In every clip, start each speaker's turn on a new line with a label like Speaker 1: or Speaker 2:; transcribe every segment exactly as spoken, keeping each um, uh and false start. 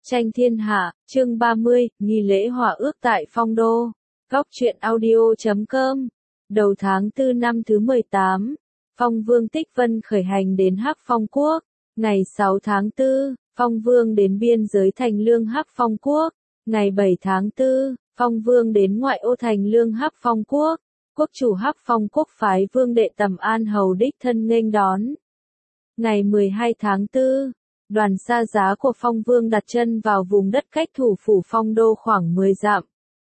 Speaker 1: Tranh thiên hạ, chương ba mươi, nghi lễ hòa ước tại Phong Đô. Góc truyện audio chấm com. Đầu tháng tư năm thứ mười tám, Phong Vương Tích Vân khởi hành đến Hắc Phong Quốc. Ngày sáu tháng tư, Phong Vương đến biên giới Thành Lương Hắc Phong Quốc. Ngày bảy tháng tư, Phong Vương đến ngoại ô Thành Lương Hắc Phong Quốc. Quốc chủ Hắc Phong Quốc phái Vương đệ Tầm An Hầu đích thân nghênh đón. Ngày mười hai tháng tư, đoàn xa giá của Phong Vương đặt chân vào vùng đất cách thủ phủ Phong Đô khoảng mười dặm.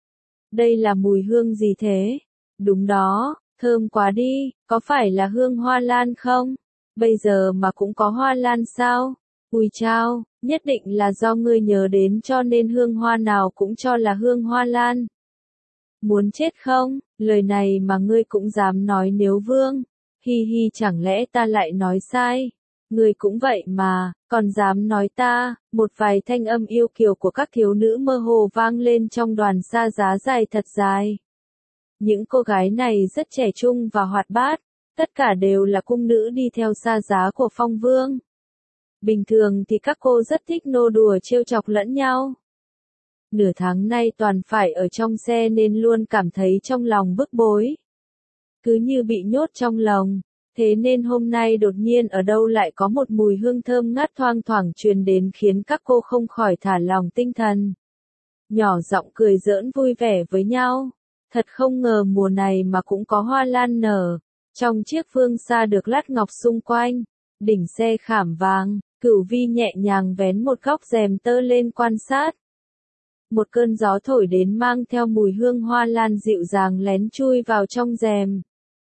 Speaker 1: Đây là mùi hương gì thế? Đúng đó, thơm quá đi, có phải là hương hoa lan không? Bây giờ mà cũng có hoa lan sao? Ui chao, nhất định là do ngươi nhớ đến cho nên hương hoa nào cũng cho là hương hoa lan. Muốn chết không? Lời này mà ngươi cũng dám nói nếu vương. Hi hi, chẳng lẽ ta lại nói sai? Ngươi cũng vậy mà, còn dám nói ta. Một vài thanh âm yêu kiều của các thiếu nữ mơ hồ vang lên trong đoàn xa giá dài thật dài. Những cô gái này rất trẻ trung và hoạt bát, tất cả đều là cung nữ đi theo xa giá của Phong Vương. Bình thường thì các cô rất thích nô đùa trêu chọc lẫn nhau. Nửa tháng nay toàn phải ở trong xe nên luôn cảm thấy trong lòng bức bối. Cứ như bị nhốt trong lòng. Thế nên hôm nay đột nhiên ở đâu lại có một mùi hương thơm ngát thoang thoảng truyền đến khiến các cô không khỏi thả lòng tinh thần. Nhỏ giọng cười giỡn vui vẻ với nhau. Thật không ngờ mùa này mà cũng có hoa lan nở. Trong chiếc phương xa được lát ngọc xung quanh, đỉnh xe khảm vàng, Cửu Vi nhẹ nhàng vén một góc rèm tơ lên quan sát. Một cơn gió thổi đến mang theo mùi hương hoa lan dịu dàng lén chui vào trong rèm.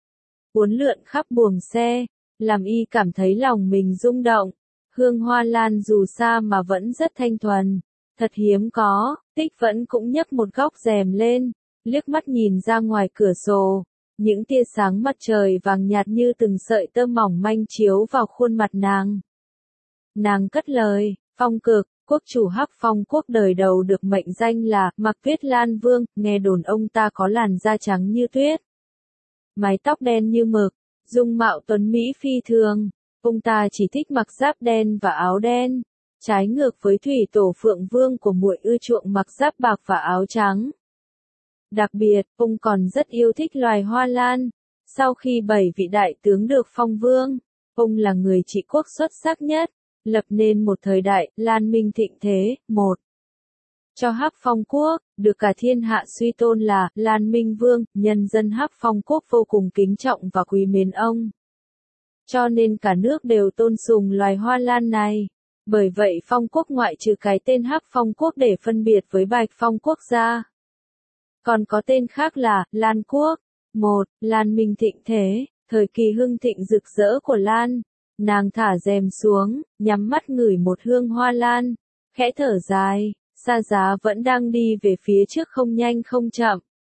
Speaker 1: Uốn lượn khắp buồng xe, làm y cảm thấy lòng mình rung động. Hương hoa lan dù xa mà vẫn rất thanh thuần, thật hiếm có. Tích Vẫn cũng nhấc một góc rèm lên, liếc mắt nhìn ra ngoài cửa sổ. Những tia sáng mặt trời vàng nhạt như từng sợi tơ mỏng manh chiếu vào khuôn mặt nàng. Nàng cất lời, Phong Cực, quốc chủ Hắc Phong Quốc đời đầu được mệnh danh là Mặc Tuyết Lan Vương, nghe đồn ông ta có làn da trắng như tuyết. Mái tóc đen như mực, dung mạo tuấn mỹ phi thường, ông ta chỉ thích mặc giáp đen và áo đen, trái ngược với Thủy Tổ Phượng Vương của muội ưa chuộng mặc giáp bạc và áo trắng. Đặc biệt, ông còn rất yêu thích loài hoa lan. Sau khi bảy vị đại tướng được phong vương, ông là người trị quốc xuất sắc nhất, lập nên một thời đại lan minh thịnh thế. Một Cho Hắc Phong Quốc, được cả thiên hạ suy tôn là Lan Minh Vương, nhân dân Hắc Phong Quốc vô cùng kính trọng và quý mến ông. Cho nên cả nước đều tôn sùng loài hoa lan này. Bởi vậy Phong Quốc ngoại trừ cái tên Hắc Phong Quốc để phân biệt với Bạch Phong Quốc ra, còn có tên khác là Lan Quốc. Một, Lan Minh thịnh thế, thời kỳ hưng thịnh rực rỡ của Lan. Nàng thả rèm xuống, nhắm mắt ngửi một hương hoa lan, khẽ thở dài. Xa giá vẫn đang đi về phía trước không nhanh không chậm.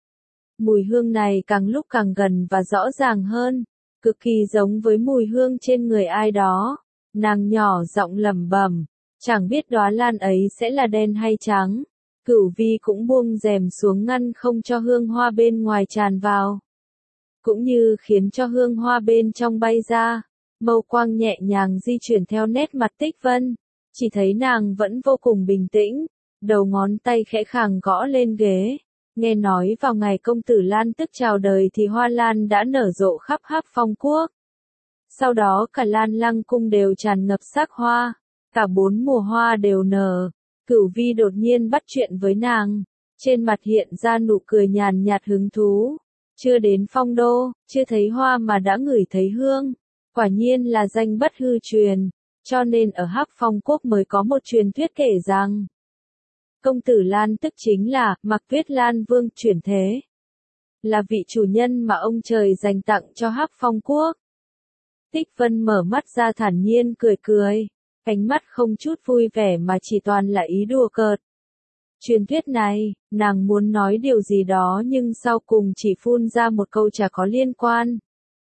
Speaker 1: Mùi hương này càng lúc càng gần và rõ ràng hơn, cực kỳ giống với mùi hương trên người ai đó. Nàng nhỏ giọng lẩm bẩm, chẳng biết đóa lan ấy sẽ là đen hay trắng. Cửu Vi cũng buông rèm xuống ngăn không cho hương hoa bên ngoài tràn vào, cũng như khiến cho hương hoa bên trong bay ra. Mâu quang nhẹ nhàng di chuyển theo nét mặt Tích Vân, chỉ thấy nàng vẫn vô cùng bình tĩnh. Đầu ngón tay khẽ khàng gõ lên ghế. Nghe nói vào ngày công tử Lan Tức chào đời thì hoa lan đã nở rộ khắp Hắc Phong Quốc. Sau đó cả Lan Lăng cung đều tràn ngập sắc hoa. Cả bốn mùa hoa đều nở. Cửu Vi đột nhiên bắt chuyện với nàng. Trên mặt hiện ra nụ cười nhàn nhạt hứng thú. Chưa đến Phong Đô, chưa thấy hoa mà đã ngửi thấy hương. Quả nhiên là danh bất hư truyền. Cho nên ở Hắc Phong Quốc mới có một truyền thuyết kể rằng công tử Lan Tức chính là Mặc Tuyết Lan Vương chuyển thế, là vị chủ nhân mà ông trời dành tặng cho Hắc Phong Quốc. Tích Vân mở mắt ra thản nhiên cười cười, ánh mắt không chút vui vẻ mà chỉ toàn là ý đùa cợt. Truyền thuyết này, nàng muốn nói điều gì đó nhưng sau cùng chỉ phun ra một câu chả có liên quan.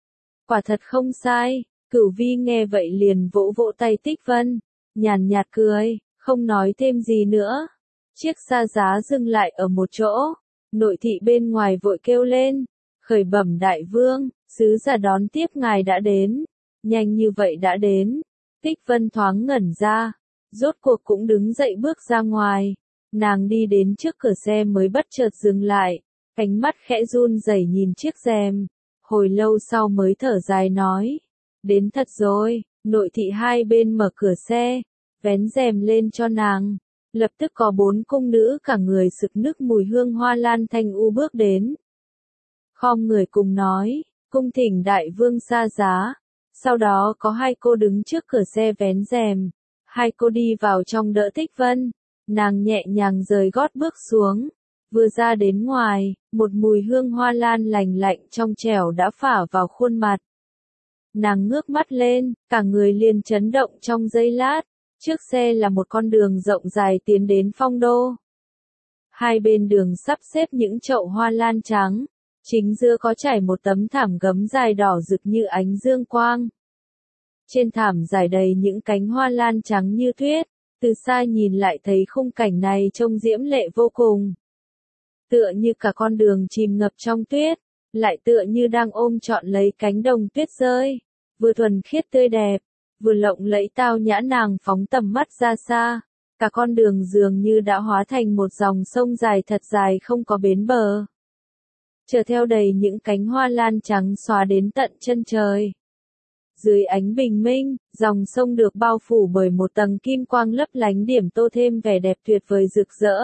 Speaker 1: Quả thật không sai. Cửu Vi nghe vậy liền vỗ vỗ tay Tích Vân, nhàn nhạt cười, không nói thêm gì nữa. Chiếc xa giá dừng lại ở một chỗ, nội thị bên ngoài vội kêu lên, khởi bẩm đại vương, sứ giả đón tiếp ngài đã đến. Nhanh như vậy đã đến. Tích Vân thoáng ngẩn ra, rốt cuộc cũng đứng dậy bước ra ngoài. Nàng đi đến trước cửa xe mới bất chợt dừng lại, ánh mắt khẽ run rẩy nhìn chiếc rèm, hồi lâu sau mới thở dài nói, đến thật rồi. Nội thị hai bên mở cửa xe, vén rèm lên cho nàng, lập tức có bốn cung nữ cả người sực nức mùi hương hoa lan thanh u bước đến. Khom người cùng nói, cung thỉnh đại vương xa giá. Sau đó có hai cô đứng trước cửa xe vén rèm, hai cô đi vào trong đỡ Tích Vân, nàng nhẹ nhàng rời gót bước xuống, vừa ra đến ngoài, một mùi hương hoa lan lành lạnh trong trẻo đã phả vào khuôn mặt. Nàng ngước mắt lên, cả người liền chấn động trong giây lát, trước xe là một con đường rộng dài tiến đến Phong Đô. Hai bên đường sắp xếp những chậu hoa lan trắng, chính giữa có trải một tấm thảm gấm dài đỏ rực như ánh dương quang. Trên thảm dài đầy những cánh hoa lan trắng như tuyết, từ xa nhìn lại thấy khung cảnh này trông diễm lệ vô cùng. Tựa như cả con đường chìm ngập trong tuyết, lại tựa như đang ôm trọn lấy cánh đồng tuyết rơi, vừa thuần khiết tươi đẹp, vừa lộng lẫy tao nhã. Nàng phóng tầm mắt ra xa, cả con đường dường như đã hóa thành một dòng sông dài thật dài không có bến bờ. Chở theo đầy những cánh hoa lan trắng xóa đến tận chân trời. Dưới ánh bình minh, dòng sông được bao phủ bởi một tầng kim quang lấp lánh điểm tô thêm vẻ đẹp tuyệt vời rực rỡ,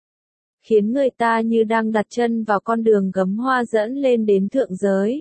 Speaker 1: khiến người ta như đang đặt chân vào con đường gấm hoa dẫn lên đến thượng giới.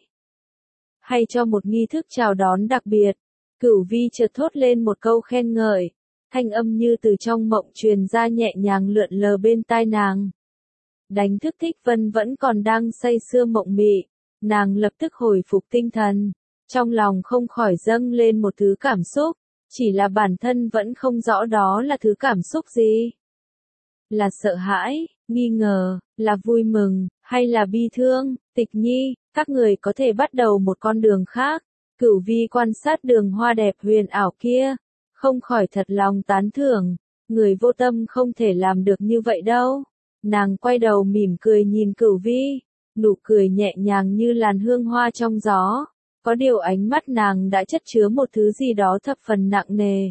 Speaker 1: Hay cho một nghi thức chào đón đặc biệt, Cửu Vi chợt thốt lên một câu khen ngợi, thanh âm như từ trong mộng truyền ra nhẹ nhàng lượn lờ bên tai nàng. Đánh thức Tích Vân vẫn còn đang say sưa mộng mị, nàng lập tức hồi phục tinh thần, trong lòng không khỏi dâng lên một thứ cảm xúc, chỉ là bản thân vẫn không rõ đó là thứ cảm xúc gì. Là sợ hãi, nghi ngờ, là vui mừng, hay là bi thương. Tịch Nhi, các người có thể bắt đầu một con đường khác. Cửu Vi quan sát đường hoa đẹp huyền ảo kia, không khỏi thật lòng tán thưởng, người vô tâm không thể làm được như vậy đâu. Nàng quay đầu mỉm cười nhìn Cửu Vi, nụ cười nhẹ nhàng như làn hương hoa trong gió, có điều ánh mắt nàng đã chất chứa một thứ gì đó thập phần nặng nề.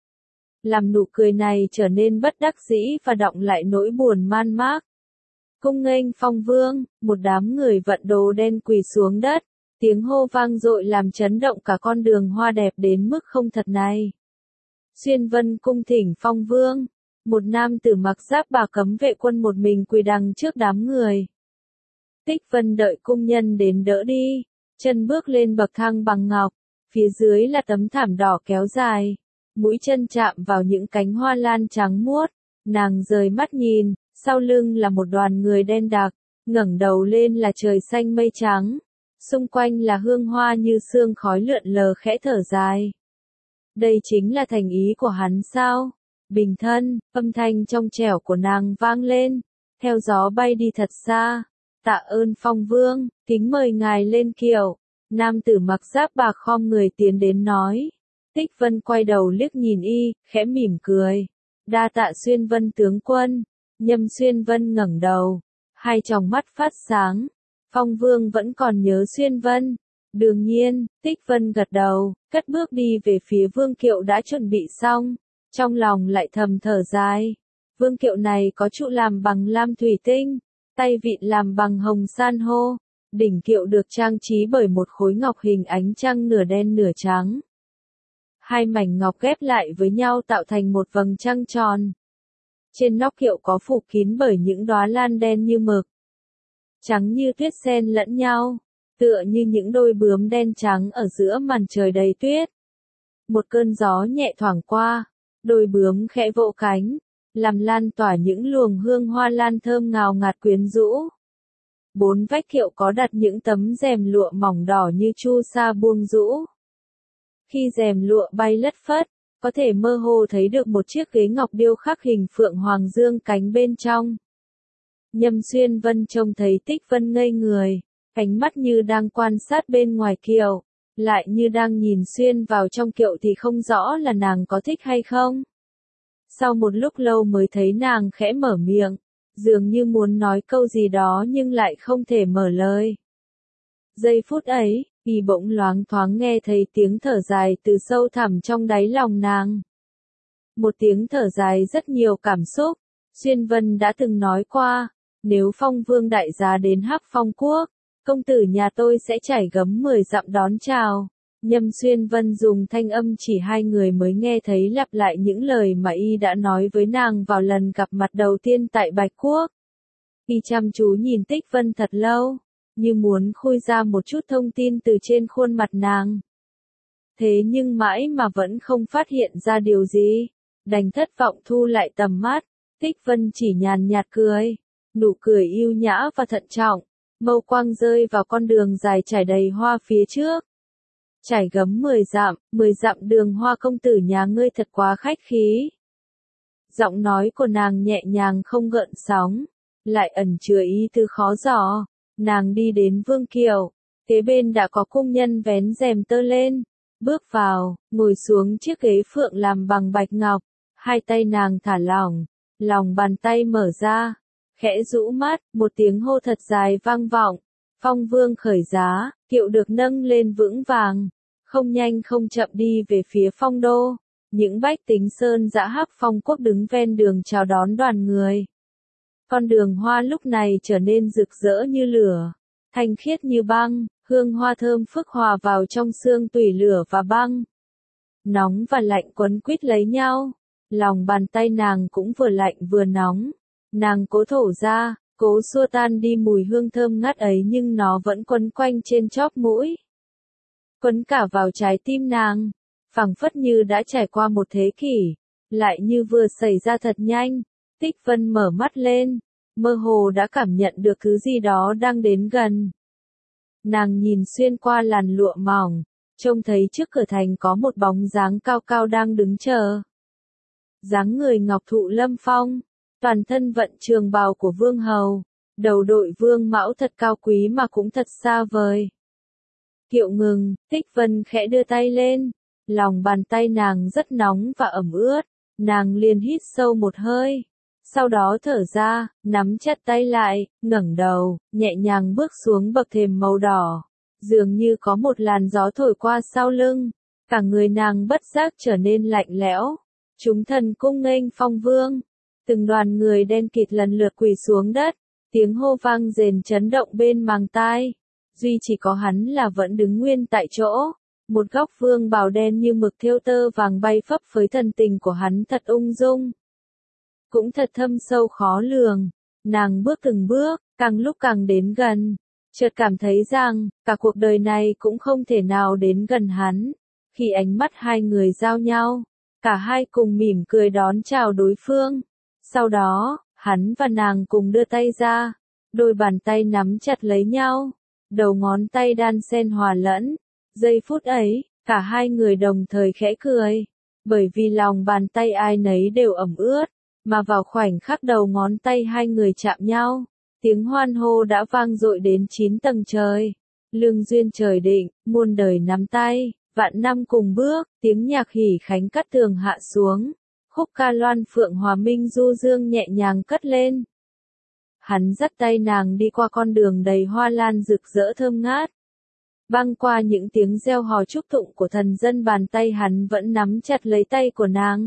Speaker 1: Làm nụ cười này trở nên bất đắc dĩ và đọng lại nỗi buồn man mác. Cung nghênh Phong Vương, một đám người vận đồ đen quỳ xuống đất, tiếng hô vang dội làm chấn động cả con đường hoa đẹp đến mức không thật này. Xuyên Vân cung thỉnh Phong Vương, một nam tử mặc giáp bạc cấm vệ quân một mình quỳ đằng trước đám người. Tích Vân đợi cung nhân đến đỡ đi, chân bước lên bậc thang bằng ngọc, phía dưới là tấm thảm đỏ kéo dài, mũi chân chạm vào những cánh hoa lan trắng muốt, nàng rời mắt nhìn, sau lưng là một đoàn người đen đặc, ngẩng đầu lên là trời xanh mây trắng, xung quanh là hương hoa như sương khói lượn lờ khẽ thở dài. Đây chính là thành ý của hắn sao? Bình thân, âm thanh trong trẻo của nàng vang lên, theo gió bay đi thật xa. Tạ ơn Phong Vương, kính mời ngài lên kiệu. Nam tử mặc giáp bạc khom người tiến đến nói. Tích Vân quay đầu liếc nhìn y, khẽ mỉm cười. Đa tạ Xuyên Vân tướng quân. Nhâm Xuyên Vân ngẩng đầu, hai tròng mắt phát sáng. Phong Vương vẫn còn nhớ Xuyên Vân. Đương nhiên, Tích Vân gật đầu, cất bước đi về phía vương kiệu đã chuẩn bị xong, trong lòng lại thầm thở dài. Vương kiệu này có trụ làm bằng lam thủy tinh, tay vịn làm bằng hồng san hô, đỉnh kiệu được trang trí bởi một khối ngọc hình ánh trăng nửa đen nửa trắng. Hai mảnh ngọc ghép lại với nhau tạo thành một vầng trăng tròn. Trên nóc kiệu có phủ kín bởi những đóa lan đen như mực, trắng như tuyết xen lẫn nhau, tựa như những đôi bướm đen trắng ở giữa màn trời đầy tuyết. Một cơn gió nhẹ thoảng qua, đôi bướm khẽ vỗ cánh, làm lan tỏa những luồng hương hoa lan thơm ngào ngạt quyến rũ. Bốn vách kiệu có đặt những tấm rèm lụa mỏng đỏ như chu sa buông rũ. Khi rèm lụa bay lất phất, có thể mơ hồ thấy được một chiếc ghế ngọc điêu khắc hình phượng hoàng dương cánh bên trong. Nhâm Xuyên Vân trông thấy Tích Vân ngây người, ánh mắt như đang quan sát bên ngoài kiệu, lại như đang nhìn xuyên vào trong kiệu thì không rõ là nàng có thích hay không. Sau một lúc lâu mới thấy nàng khẽ mở miệng, dường như muốn nói câu gì đó nhưng lại không thể mở lời. Giây phút ấy, y bỗng loáng thoáng nghe thấy tiếng thở dài từ sâu thẳm trong đáy lòng nàng. Một tiếng thở dài rất nhiều cảm xúc. Xuyên Vân đã từng nói qua, nếu Phong Vương đại giá đến Hắc Phong Quốc, công tử nhà tôi sẽ trải gấm mười dặm đón chào. Nhâm Xuyên Vân dùng thanh âm chỉ hai người mới nghe thấy lặp lại những lời mà y đã nói với nàng vào lần gặp mặt đầu tiên tại Bạch Quốc. Y chăm chú nhìn Tích Vân thật lâu, như muốn khui ra một chút thông tin từ trên khuôn mặt nàng. Thế nhưng mãi mà vẫn không phát hiện ra điều gì, đành thất vọng thu lại tầm mắt. Tích Vân chỉ nhàn nhạt cười, nụ cười yêu nhã và thận trọng, mâu quang rơi vào con đường dài trải đầy hoa phía trước. Trải gấm mười dặm, mười dặm đường hoa, công tử nhà ngươi thật quá khách khí. Giọng nói của nàng nhẹ nhàng không gợn sóng, lại ẩn chứa ý tư khó dò. Nàng đi đến Vương Kiều, kế bên đã có cung nhân vén rèm tơ lên, bước vào, ngồi xuống chiếc ghế phượng làm bằng bạch ngọc, hai tay nàng thả lỏng, lòng bàn tay mở ra, khẽ rũ mắt, một tiếng hô thật dài vang vọng. Phong Vương khởi giá, kiệu được nâng lên vững vàng, không nhanh không chậm đi về phía Phong Đô. Những bách tính sơn dã Hắc Phong Quốc đứng ven đường chào đón đoàn người. Con đường hoa lúc này trở nên rực rỡ như lửa, thanh khiết như băng, hương hoa thơm phức hòa vào trong xương tủy lửa và băng. Nóng và lạnh quấn quýt lấy nhau, lòng bàn tay nàng cũng vừa lạnh vừa nóng. Nàng cố thổ ra, cố xua tan đi mùi hương thơm ngát ấy, nhưng nó vẫn quấn quanh trên chóp mũi, quấn cả vào trái tim nàng, phảng phất như đã trải qua một thế kỷ, lại như vừa xảy ra thật nhanh. Tích Vân mở mắt lên, mơ hồ đã cảm nhận được thứ gì đó đang đến gần. Nàng nhìn xuyên qua làn lụa mỏng, trông thấy trước cửa thành có một bóng dáng cao cao đang đứng chờ. Dáng người ngọc thụ lâm phong, toàn thân vận trường bào của vương hầu, đầu đội vương mão thật cao quý mà cũng thật xa vời. Kiệu ngừng, Tích Vân khẽ đưa tay lên, lòng bàn tay nàng rất nóng và ẩm ướt, nàng liền hít sâu một hơi, sau đó thở ra, nắm chặt tay lại, ngẩng đầu, nhẹ nhàng bước xuống bậc thềm màu đỏ, dường như có một làn gió thổi qua sau lưng, cả người nàng bất giác trở nên lạnh lẽo. Chúng thần cung nghênh Phong Vương, từng đoàn người đen kịt lần lượt quỳ xuống đất, tiếng hô vang rền chấn động bên màng tai. Duy chỉ có hắn là vẫn đứng nguyên tại chỗ, một góc vương bào đen như mực thêu tơ vàng bay phấp phới, thần tình của hắn thật ung dung, cũng thật thâm sâu khó lường. Nàng bước từng bước, càng lúc càng đến gần, chợt cảm thấy rằng, cả cuộc đời này cũng không thể nào đến gần hắn. Khi ánh mắt hai người giao nhau, cả hai cùng mỉm cười đón chào đối phương. Sau đó, hắn và nàng cùng đưa tay ra, đôi bàn tay nắm chặt lấy nhau, đầu ngón tay đan xen hòa lẫn. Giây phút ấy, cả hai người đồng thời khẽ cười, bởi vì lòng bàn tay ai nấy đều ẩm ướt, mà vào khoảnh khắc đầu ngón tay hai người chạm nhau, tiếng hoan hô đã vang dội đến chín tầng trời. Lương duyên trời định, muôn đời nắm tay, vạn năm cùng bước, tiếng nhạc hỉ khánh cắt tường hạ xuống, khúc ca loan phượng hòa minh du dương nhẹ nhàng cất lên. Hắn dắt tay nàng đi qua con đường đầy hoa lan rực rỡ thơm ngát, băng qua những tiếng reo hò chúc tụng của thần dân, bàn tay hắn vẫn nắm chặt lấy tay của nàng.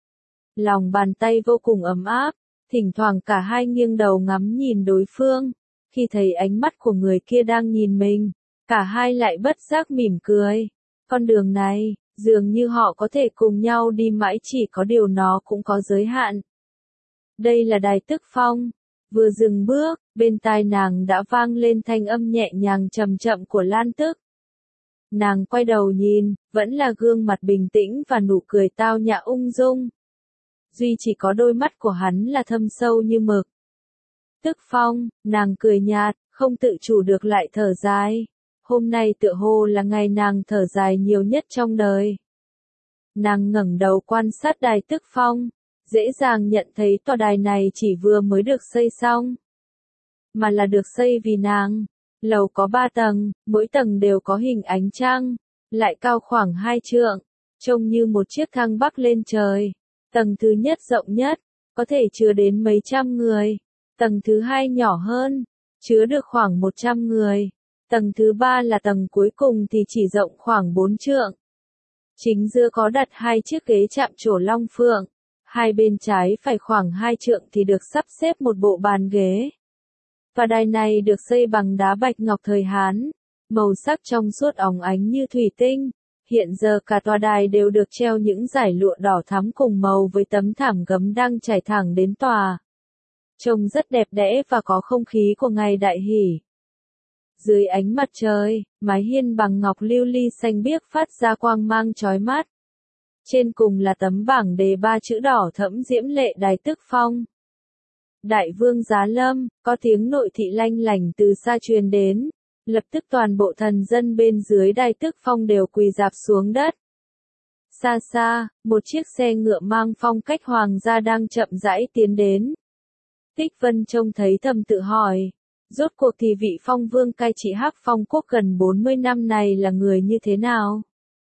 Speaker 1: Lòng bàn tay vô cùng ấm áp, thỉnh thoảng cả hai nghiêng đầu ngắm nhìn đối phương. Khi thấy ánh mắt của người kia đang nhìn mình, cả hai lại bất giác mỉm cười. Con đường này, dường như họ có thể cùng nhau đi mãi, chỉ có điều nó cũng có giới hạn. Đây là Đài Tức Phong. Vừa dừng bước, bên tai nàng đã vang lên thanh âm nhẹ nhàng trầm chậm của Lan Tức. Nàng quay đầu nhìn, vẫn là gương mặt bình tĩnh và nụ cười tao nhã ung dung. Duy chỉ có đôi mắt của hắn là thâm sâu như mực. Tức Phong, nàng cười nhạt, không tự chủ được lại thở dài. Hôm nay tựa hồ là ngày nàng thở dài nhiều nhất trong đời. Nàng ngẩng đầu quan sát Đài Tức Phong, dễ dàng nhận thấy tòa đài này chỉ vừa mới được xây xong, mà là được xây vì nàng. Lầu có ba tầng, mỗi tầng đều có hình ánh trăng, lại cao khoảng hai trượng, trông như một chiếc thang bắc lên trời. Tầng thứ nhất rộng nhất, có thể chứa đến mấy trăm người. Tầng thứ hai nhỏ hơn, chứa được khoảng một trăm người. Tầng thứ ba là tầng cuối cùng thì chỉ rộng khoảng bốn trượng. Chính giữa có đặt hai chiếc ghế chạm trổ long phượng, hai bên trái phải khoảng hai trượng thì được sắp xếp một bộ bàn ghế. Và đài này được xây bằng đá bạch ngọc thời Hán, màu sắc trong suốt óng ánh như thủy tinh. Hiện giờ cả tòa đài đều được treo những dải lụa đỏ thắm cùng màu với tấm thảm gấm đang trải thẳng đến tòa. Trông rất đẹp đẽ và có không khí của ngày đại hỷ. Dưới ánh mặt trời, mái hiên bằng ngọc lưu ly xanh biếc phát ra quang mang chói mắt. Trên cùng là tấm bảng đề ba chữ đỏ thẫm diễm lệ Đài Tức Phong. Đại vương giá lâm, có tiếng nội thị lanh lảnh từ xa truyền đến. Lập tức toàn bộ thần dân bên dưới Đài Tức Phong đều quỳ rạp xuống đất. Xa xa, một chiếc xe ngựa mang phong cách hoàng gia đang chậm rãi tiến đến. Tích Vân trông thấy thầm tự hỏi, rốt cuộc thì vị phong vương cai trị Hắc Phong quốc gần bốn mươi năm này là người như thế nào?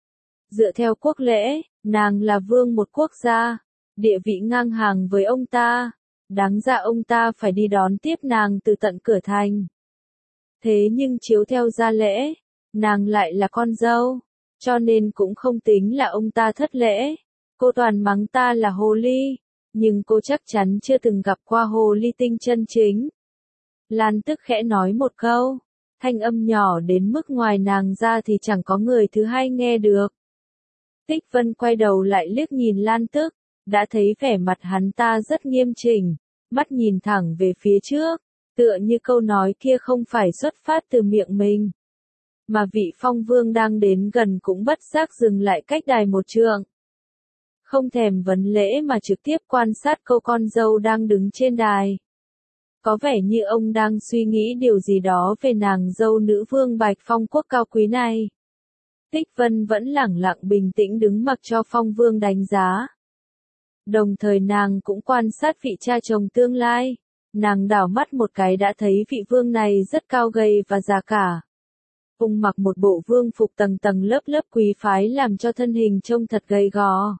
Speaker 1: Dựa theo quốc lễ, nàng là vương một quốc gia, địa vị ngang hàng với ông ta, đáng ra ông ta phải đi đón tiếp nàng từ tận cửa thành. Thế nhưng chiếu theo gia lễ, nàng lại là con dâu, cho nên cũng không tính là ông ta thất lễ. Cô toàn mắng ta là hồ ly, nhưng cô chắc chắn chưa từng gặp qua hồ ly tinh chân chính. Lan Tức khẽ nói một câu, thanh âm nhỏ đến mức ngoài nàng ra thì chẳng có người thứ hai nghe được. Tích Vân quay đầu lại liếc nhìn Lan Tức, đã thấy vẻ mặt hắn ta rất nghiêm chỉnh, mắt nhìn thẳng về phía trước, tựa như câu nói kia không phải xuất phát từ miệng mình. Mà vị phong vương đang đến gần cũng bất giác dừng lại cách đài một trượng. Không thèm vấn lễ mà trực tiếp quan sát cô con dâu đang đứng trên đài. Có vẻ như ông đang suy nghĩ điều gì đó về nàng dâu nữ vương Bạch Phong quốc cao quý này. Tích Vân vẫn lẳng lặng bình tĩnh đứng mặc cho phong vương đánh giá. Đồng thời nàng cũng quan sát vị cha chồng tương lai. Nàng đảo mắt một cái đã thấy vị vương này rất cao gầy và già cả. Ông mặc một bộ vương phục tầng tầng lớp lớp quý phái làm cho thân hình trông thật gầy gò.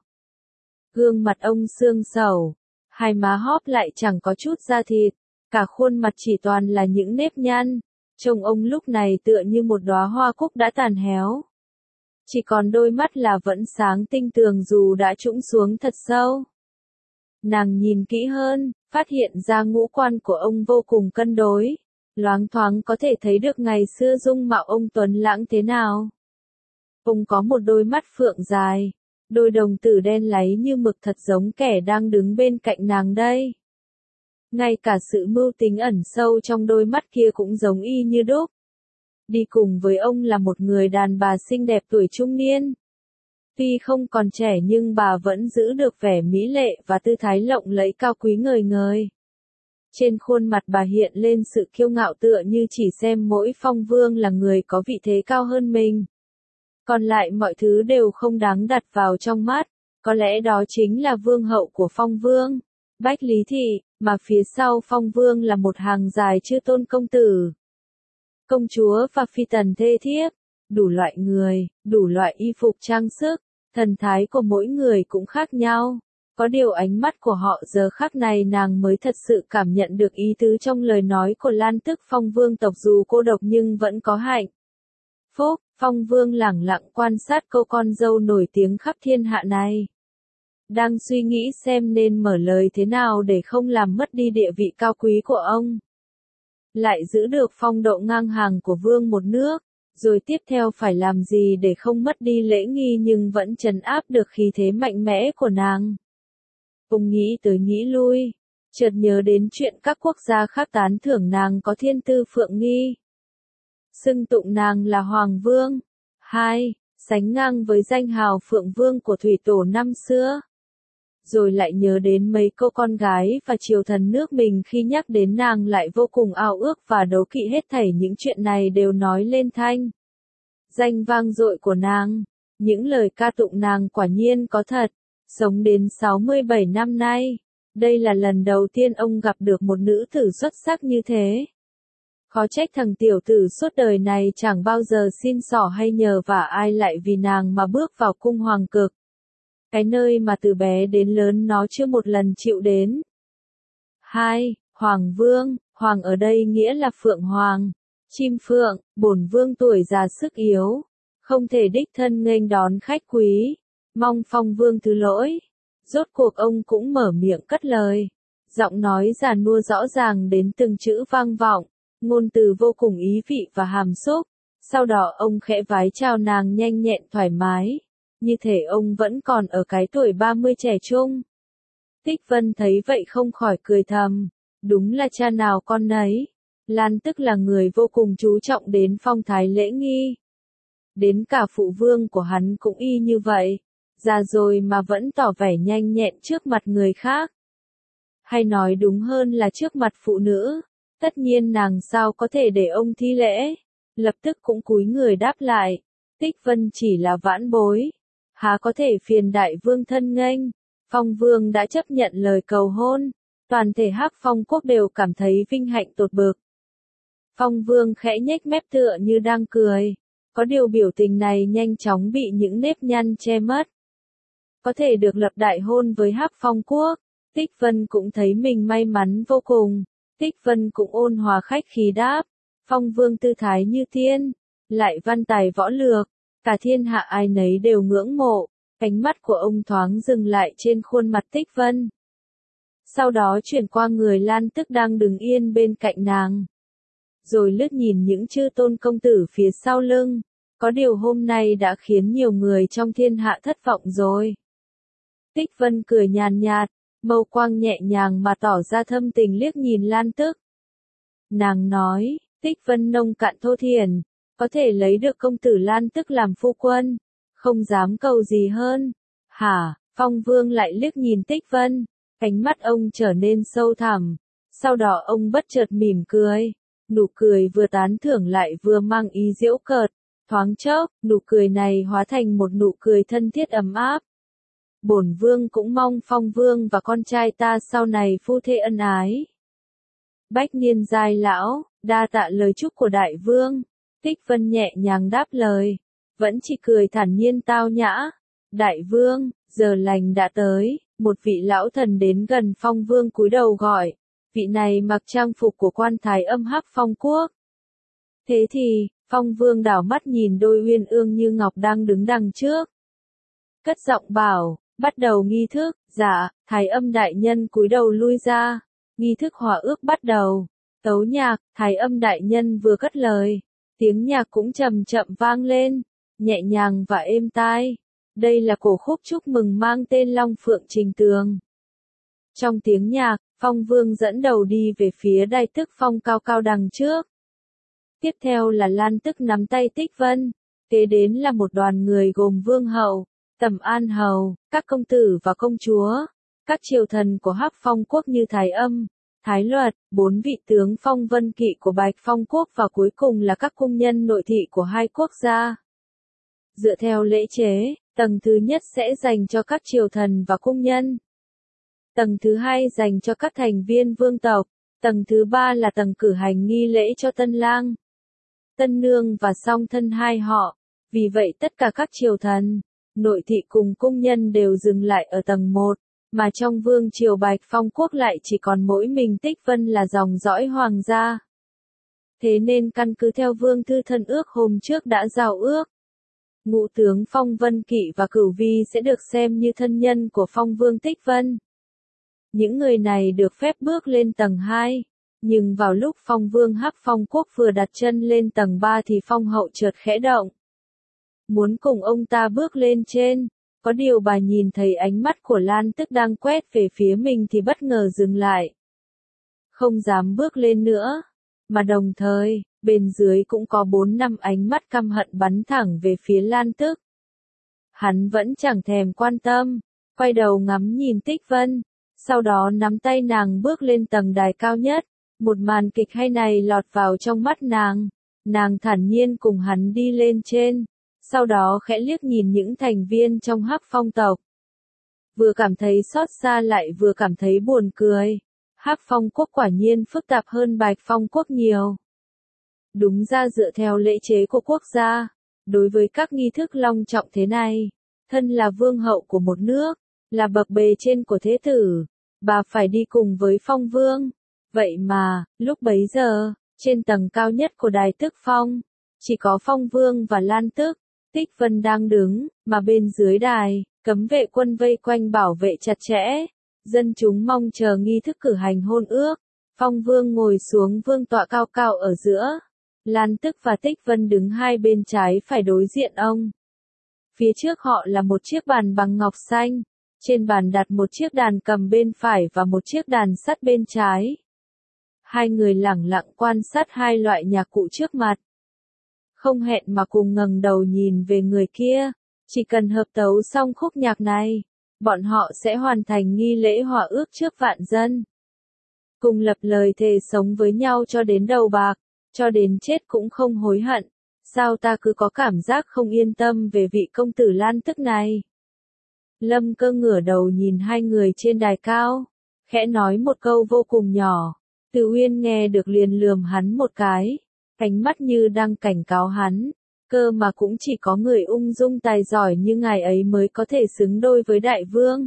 Speaker 1: Gương mặt ông xương xẩu, hai má hóp lại chẳng có chút da thịt, cả khuôn mặt chỉ toàn là những nếp nhăn. Trông ông lúc này tựa như một đóa hoa cúc đã tàn héo. Chỉ còn đôi mắt là vẫn sáng tinh tường dù đã trũng xuống thật sâu. Nàng nhìn kỹ hơn, phát hiện ra ngũ quan của ông vô cùng cân đối, loáng thoáng có thể thấy được ngày xưa dung mạo ông tuấn lãng thế nào. Ông có một đôi mắt phượng dài, đôi đồng tử đen láy như mực thật giống kẻ đang đứng bên cạnh nàng đây. Ngay cả sự mưu tính ẩn sâu trong đôi mắt kia cũng giống y như đúc. Đi cùng với ông là một người đàn bà xinh đẹp tuổi trung niên. Tuy không còn trẻ nhưng bà vẫn giữ được vẻ mỹ lệ và tư thái lộng lẫy cao quý ngời ngời. Trên khuôn mặt bà hiện lên sự kiêu ngạo tựa như chỉ xem mỗi phong vương là người có vị thế cao hơn mình. Còn lại mọi thứ đều không đáng đặt vào trong mắt, có lẽ đó chính là vương hậu của phong vương, Bách Lý Thị, mà phía sau phong vương là một hàng dài chư tôn công tử, công chúa và phi tần thê thiếp, đủ loại người, đủ loại y phục trang sức, thần thái của mỗi người cũng khác nhau. Có điều ánh mắt của họ giờ khắc này nàng mới thật sự cảm nhận được ý tứ trong lời nói của Lan Tức Phong Vương tộc dù cô độc nhưng vẫn có hạnh phúc. Phong Vương lẳng lặng quan sát cô con dâu nổi tiếng khắp thiên hạ này. Đang suy nghĩ xem nên mở lời thế nào để không làm mất đi địa vị cao quý của ông. Lại giữ được phong độ ngang hàng của vương một nước, rồi tiếp theo phải làm gì để không mất đi lễ nghi nhưng vẫn trấn áp được khí thế mạnh mẽ của nàng. Ông nghĩ tới nghĩ lui, chợt nhớ đến chuyện các quốc gia khác tán thưởng nàng có thiên tư phượng nghi. Xưng tụng nàng là Hoàng Vương. Hai, sánh ngang với danh hào Phượng Vương của thủy tổ năm xưa. Rồi lại nhớ đến mấy cô con gái và triều thần nước mình khi nhắc đến nàng lại vô cùng ao ước và đố kỵ hết thảy những chuyện này đều nói lên thanh. Danh vang dội của nàng, những lời ca tụng nàng quả nhiên có thật, sống đến sáu mươi bảy năm nay. Đây là lần đầu tiên ông gặp được một nữ tử xuất sắc như thế. Khó trách thằng tiểu tử suốt đời này chẳng bao giờ xin xỏ hay nhờ vả ai lại vì nàng mà bước vào cung hoàng cực. Cái nơi mà từ bé đến lớn nó chưa một lần chịu đến. Hai, Hoàng Vương, Hoàng ở đây nghĩa là Phượng Hoàng, chim phượng, bổn vương tuổi già sức yếu, không thể đích thân nghênh đón khách quý, mong Phong Vương thứ lỗi. Rốt cuộc ông cũng mở miệng cất lời, giọng nói già nua rõ ràng đến từng chữ vang vọng, ngôn từ vô cùng ý vị và hàm xúc. Sau đó ông khẽ vái chào nàng nhanh nhẹn thoải mái, như thể ông vẫn còn ở cái tuổi ba mươi trẻ trung. Tích Vân thấy vậy không khỏi cười thầm, đúng là cha nào con nấy. Lan Tức là người vô cùng chú trọng đến phong thái lễ nghi. Đến cả phụ vương của hắn cũng y như vậy, già rồi mà vẫn tỏ vẻ nhanh nhẹn trước mặt người khác. Hay nói đúng hơn là trước mặt phụ nữ, tất nhiên nàng sao có thể để ông thi lễ, lập tức cũng cúi người đáp lại, Tích Vân chỉ là vãn bối, há có thể phiền đại vương thân nghênh. Phong Vương đã chấp nhận lời cầu hôn, toàn thể Hắc Phong quốc đều cảm thấy vinh hạnh tột bực. Phong Vương khẽ nhếch mép tựa như đang cười, có điều biểu tình này nhanh chóng bị những nếp nhăn che mất. Có thể được lập đại hôn với Hắc Phong quốc, Tích Vân cũng thấy mình may mắn vô cùng. Tích Vân cũng ôn hòa khách khí đáp, Phong Vương tư thái như tiên, lại văn tài võ lược, cả thiên hạ ai nấy đều ngưỡng mộ. Ánh mắt của ông thoáng dừng lại trên khuôn mặt Tích Vân. Sau đó chuyển qua người Lan Tức đang đứng yên bên cạnh nàng. Rồi lướt nhìn những chư tôn công tử phía sau lưng. Có điều hôm nay đã khiến nhiều người trong thiên hạ thất vọng rồi. Tích Vân cười nhàn nhạt, mâu quang nhẹ nhàng mà tỏ ra thâm tình liếc nhìn Lan Tức. Nàng nói, Tích Vân nông cạn thô thiển, có thể lấy được công tử Lan Tức làm phu quân. Không dám cầu gì hơn. Hả, Phong Vương lại liếc nhìn Tích Vân, ánh mắt ông trở nên sâu thẳm. Sau đó ông bất chợt mỉm cười. Nụ cười vừa tán thưởng lại vừa mang ý giễu cợt. Thoáng chốc, nụ cười này hóa thành một nụ cười thân thiết ấm áp. Bổn Vương cũng mong Phong Vương và con trai ta sau này phu thê ân ái. Bách niên giai lão, đa tạ lời chúc của đại vương. Tích Vân nhẹ nhàng đáp lời. Vẫn chỉ cười thản nhiên tao nhã. Đại vương, giờ lành đã tới, một vị lão thần đến gần Phong Vương cúi đầu gọi. Vị này mặc trang phục của quan thái âm Hắc Phong quốc. Thế thì, Phong Vương đảo mắt nhìn đôi uyên ương như ngọc đang đứng đằng trước. Cất giọng bảo, bắt đầu nghi thức, dạ, thái âm đại nhân cúi đầu lui ra. Nghi thức hòa ước bắt đầu. Tấu nhạc, thái âm đại nhân vừa cất lời. Tiếng nhạc cũng chậm chậm vang lên. Nhẹ nhàng và êm tai. Đây là cổ khúc chúc mừng mang tên Long Phượng Trình Tường. Trong tiếng nhạc, Phong Vương dẫn đầu đi về phía đài Tức Phong cao cao đằng trước. Tiếp theo là Lan Tức nắm tay Tích Vân. Kế đến là một đoàn người gồm Vương Hậu, Tầm An Hầu, các công tử và công chúa, các triều thần của Hắc Phong quốc như Thái Âm, Thái Luật, bốn vị tướng phong vân kỵ của Bạch Phong quốc và cuối cùng là các cung nhân nội thị của hai quốc gia. Dựa theo lễ chế, tầng thứ nhất sẽ dành cho các triều thần và cung nhân. Tầng thứ hai dành cho các thành viên vương tộc. Tầng thứ ba là tầng cử hành nghi lễ cho tân lang, tân nương và song thân hai họ. Vì vậy tất cả các triều thần, nội thị cùng cung nhân đều dừng lại ở tầng một, mà trong vương triều Bạch Phong quốc lại chỉ còn mỗi mình Tích Vân là dòng dõi hoàng gia. Thế nên căn cứ theo vương thư thân ước hôm trước đã giao ước, ngũ tướng Phong Vân Kỵ và Cửu Vi sẽ được xem như thân nhân của Phong Vương Tích Vân. Những người này được phép bước lên tầng hai, nhưng vào lúc Phong Vương Hắc Phong quốc vừa đặt chân lên tầng ba thì Phong Hậu chợt khẽ động. Muốn cùng ông ta bước lên trên, có điều bà nhìn thấy ánh mắt của Lan Tức đang quét về phía mình thì bất ngờ dừng lại. Không dám bước lên nữa, mà đồng thời, bên dưới cũng có bốn năm ánh mắt căm hận bắn thẳng về phía Lan Tức. Hắn vẫn chẳng thèm quan tâm, quay đầu ngắm nhìn Tích Vân, sau đó nắm tay nàng bước lên tầng đài cao nhất. Một màn kịch hay này lọt vào trong mắt nàng, nàng thản nhiên cùng hắn đi lên trên, sau đó khẽ liếc nhìn những thành viên trong Hắc Phong tộc. Vừa cảm thấy xót xa lại vừa cảm thấy buồn cười. Hắc Phong quốc quả nhiên phức tạp hơn Bạch Phong quốc nhiều. Đúng ra dựa theo lễ chế của quốc gia, đối với các nghi thức long trọng thế này, thân là vương hậu của một nước, là bậc bề trên của thế tử, bà phải đi cùng với Phong Vương. Vậy mà, lúc bấy giờ, trên tầng cao nhất của đài Tức Phong, chỉ có Phong Vương và Lan Tức, Tích Vân đang đứng, mà bên dưới đài, cấm vệ quân vây quanh bảo vệ chặt chẽ. Dân chúng mong chờ nghi thức cử hành hôn ước. Phong Vương ngồi xuống vương tọa cao cao ở giữa. Lan Tức và Tích Vân đứng hai bên trái phải đối diện ông. Phía trước họ là một chiếc bàn bằng ngọc xanh. Trên bàn đặt một chiếc đàn cầm bên phải và một chiếc đàn sắt bên trái. Hai người lẳng lặng quan sát hai loại nhạc cụ trước mặt. Không hẹn mà cùng ngẩng đầu nhìn về người kia. Chỉ cần hợp tấu xong khúc nhạc này, bọn họ sẽ hoàn thành nghi lễ hòa ước trước vạn dân. Cùng lập lời thề sống với nhau cho đến đầu bạc, cho đến chết cũng không hối hận. Sao ta cứ có cảm giác không yên tâm về vị công tử Lan Tức này? Lâm Cơ ngửa đầu nhìn hai người trên đài cao, khẽ nói một câu vô cùng nhỏ. Từ Uyên nghe được liền lườm hắn một cái, ánh mắt như đang cảnh cáo hắn. Cơ mà cũng chỉ có người ung dung tài giỏi như ngài ấy mới có thể xứng đôi với đại vương.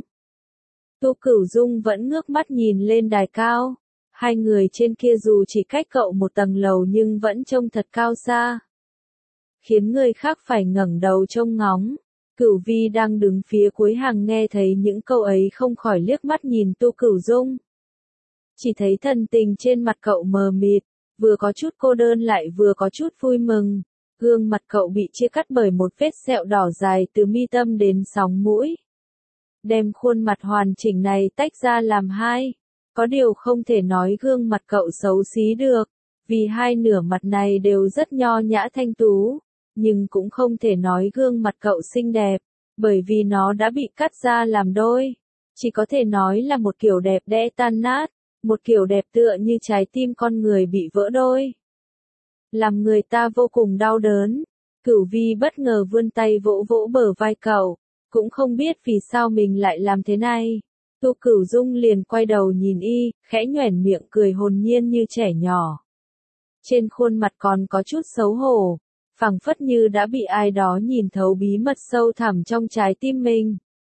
Speaker 1: Tô Cửu Dung vẫn ngước mắt nhìn lên đài cao. Hai người trên kia dù chỉ cách cậu một tầng lầu nhưng vẫn trông thật cao xa, khiến người khác phải ngẩng đầu trông ngóng. Cửu Vi đang đứng phía cuối hàng nghe thấy những câu ấy không khỏi liếc mắt nhìn Tô Cửu Dung. Chỉ thấy thần tình trên mặt cậu mờ mịt, vừa có chút cô đơn lại vừa có chút vui mừng. Gương mặt cậu bị chia cắt bởi một vết sẹo đỏ dài từ mi tâm đến sóng mũi. Đem khuôn mặt hoàn chỉnh này tách ra làm hai. Có điều không thể nói gương mặt cậu xấu xí được, vì hai nửa mặt này đều rất nho nhã thanh tú. Nhưng cũng không thể nói gương mặt cậu xinh đẹp, bởi vì nó đã bị cắt ra làm đôi. Chỉ có thể nói là một kiểu đẹp đẽ tan nát, một kiểu đẹp tựa như trái tim con người bị vỡ đôi. Làm người ta vô cùng đau đớn. Cửu Vi bất ngờ vươn tay vỗ vỗ bờ vai cậu, cũng không biết vì sao mình lại làm thế này. Tô Cửu Dung liền quay đầu nhìn y, khẽ nhoẻn miệng cười hồn nhiên như trẻ nhỏ. Trên khuôn mặt còn có chút xấu hổ, phảng phất như đã bị ai đó nhìn thấu bí mật sâu thẳm trong trái tim mình.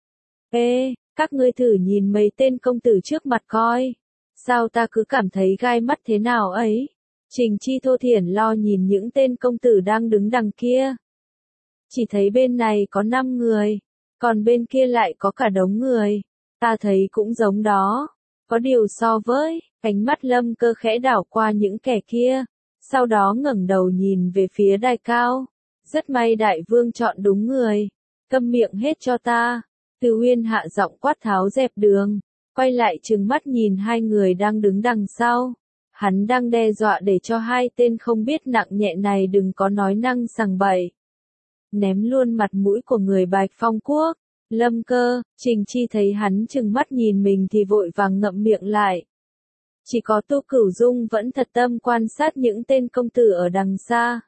Speaker 1: Ê, các ngươi thử nhìn mấy tên công tử trước mặt coi. Sao ta cứ cảm thấy gai mắt thế nào ấy? Trình Chi thô thiển lo nhìn những tên công tử đang đứng đằng kia. Chỉ thấy bên này có năm người, còn bên kia lại có cả đống người. Ta thấy cũng giống đó. Có điều so với, ánh mắt Lâm Cơ khẽ đảo qua những kẻ kia. Sau đó ngẩng đầu nhìn về phía đài cao. Rất may đại vương chọn đúng người. Câm miệng hết cho ta. Từ Uyên hạ giọng quát tháo dẹp đường. Quay lại trừng mắt nhìn hai người đang đứng đằng sau. Hắn đang đe dọa để cho hai tên không biết nặng nhẹ này đừng có nói năng sằng bậy. Ném luôn mặt mũi của người Bạch Phong Quốc. Lâm Cơ, Trình Chi thấy hắn trừng mắt nhìn mình thì vội vàng ngậm miệng lại. Chỉ có Tô Cửu Dung vẫn thật tâm quan sát những tên công tử ở đằng xa.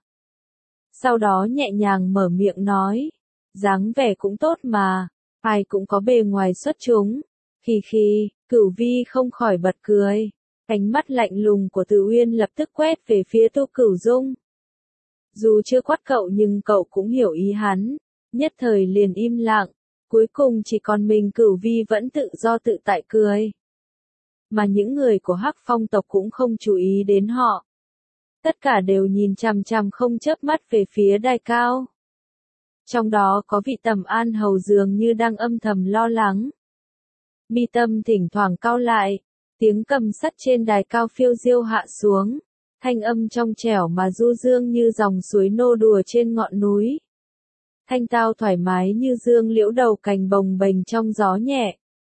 Speaker 1: Sau đó nhẹ nhàng mở miệng nói. Dáng vẻ cũng tốt mà, ai cũng có bề ngoài xuất chúng. Khì khì, Cửu Vi không khỏi bật cười. Ánh mắt lạnh lùng của Từ Uyên lập tức quét về phía Tô Cửu Dung. Dù chưa quát cậu nhưng cậu cũng hiểu ý hắn, nhất thời liền im lặng, cuối cùng chỉ còn mình Cửu Vi vẫn tự do tự tại cười. Mà những người của Hắc Phong tộc cũng không chú ý đến họ. Tất cả đều nhìn chằm chằm không chớp mắt về phía đài cao. Trong đó có vị Tầm An Hầu dường như đang âm thầm lo lắng. Mi tâm thỉnh thoảng cau lại, tiếng cầm sắt trên đài cao phiêu diêu hạ xuống, thanh âm trong trẻo mà du dương như dòng suối nô đùa trên ngọn núi. Thanh tao thoải mái như dương liễu đầu cành bồng bềnh trong gió nhẹ.